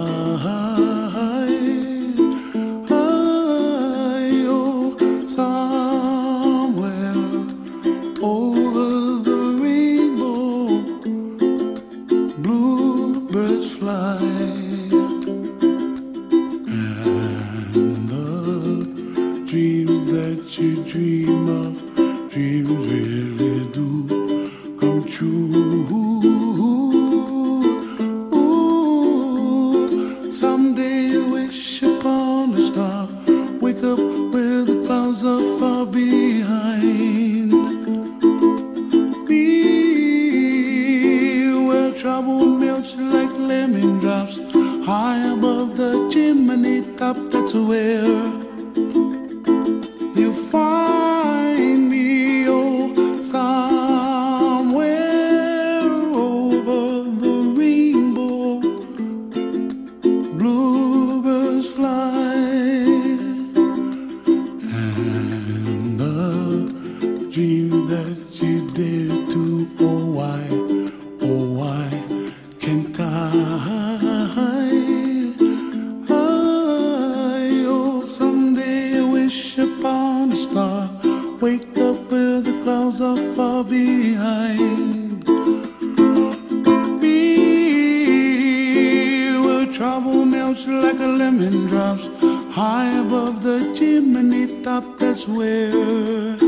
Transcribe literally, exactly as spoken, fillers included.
oh, somewhere over the rainbow, bluebirds fly, and the dreams that you dream of, dreams really do come true. Ooh, someday you wish upon a star, wake up where the clouds are far behind. Be where trouble melts like lemon drops, high above the chimney top. That's where you find me, oh, somewhere over the rainbow, bluebirds fly, and the dream that you dare to, oh why, oh why can't I? Upon a star, wake up where the clouds are far behind. Be where trouble melts like a lemon drops, high above the chimney top. That's where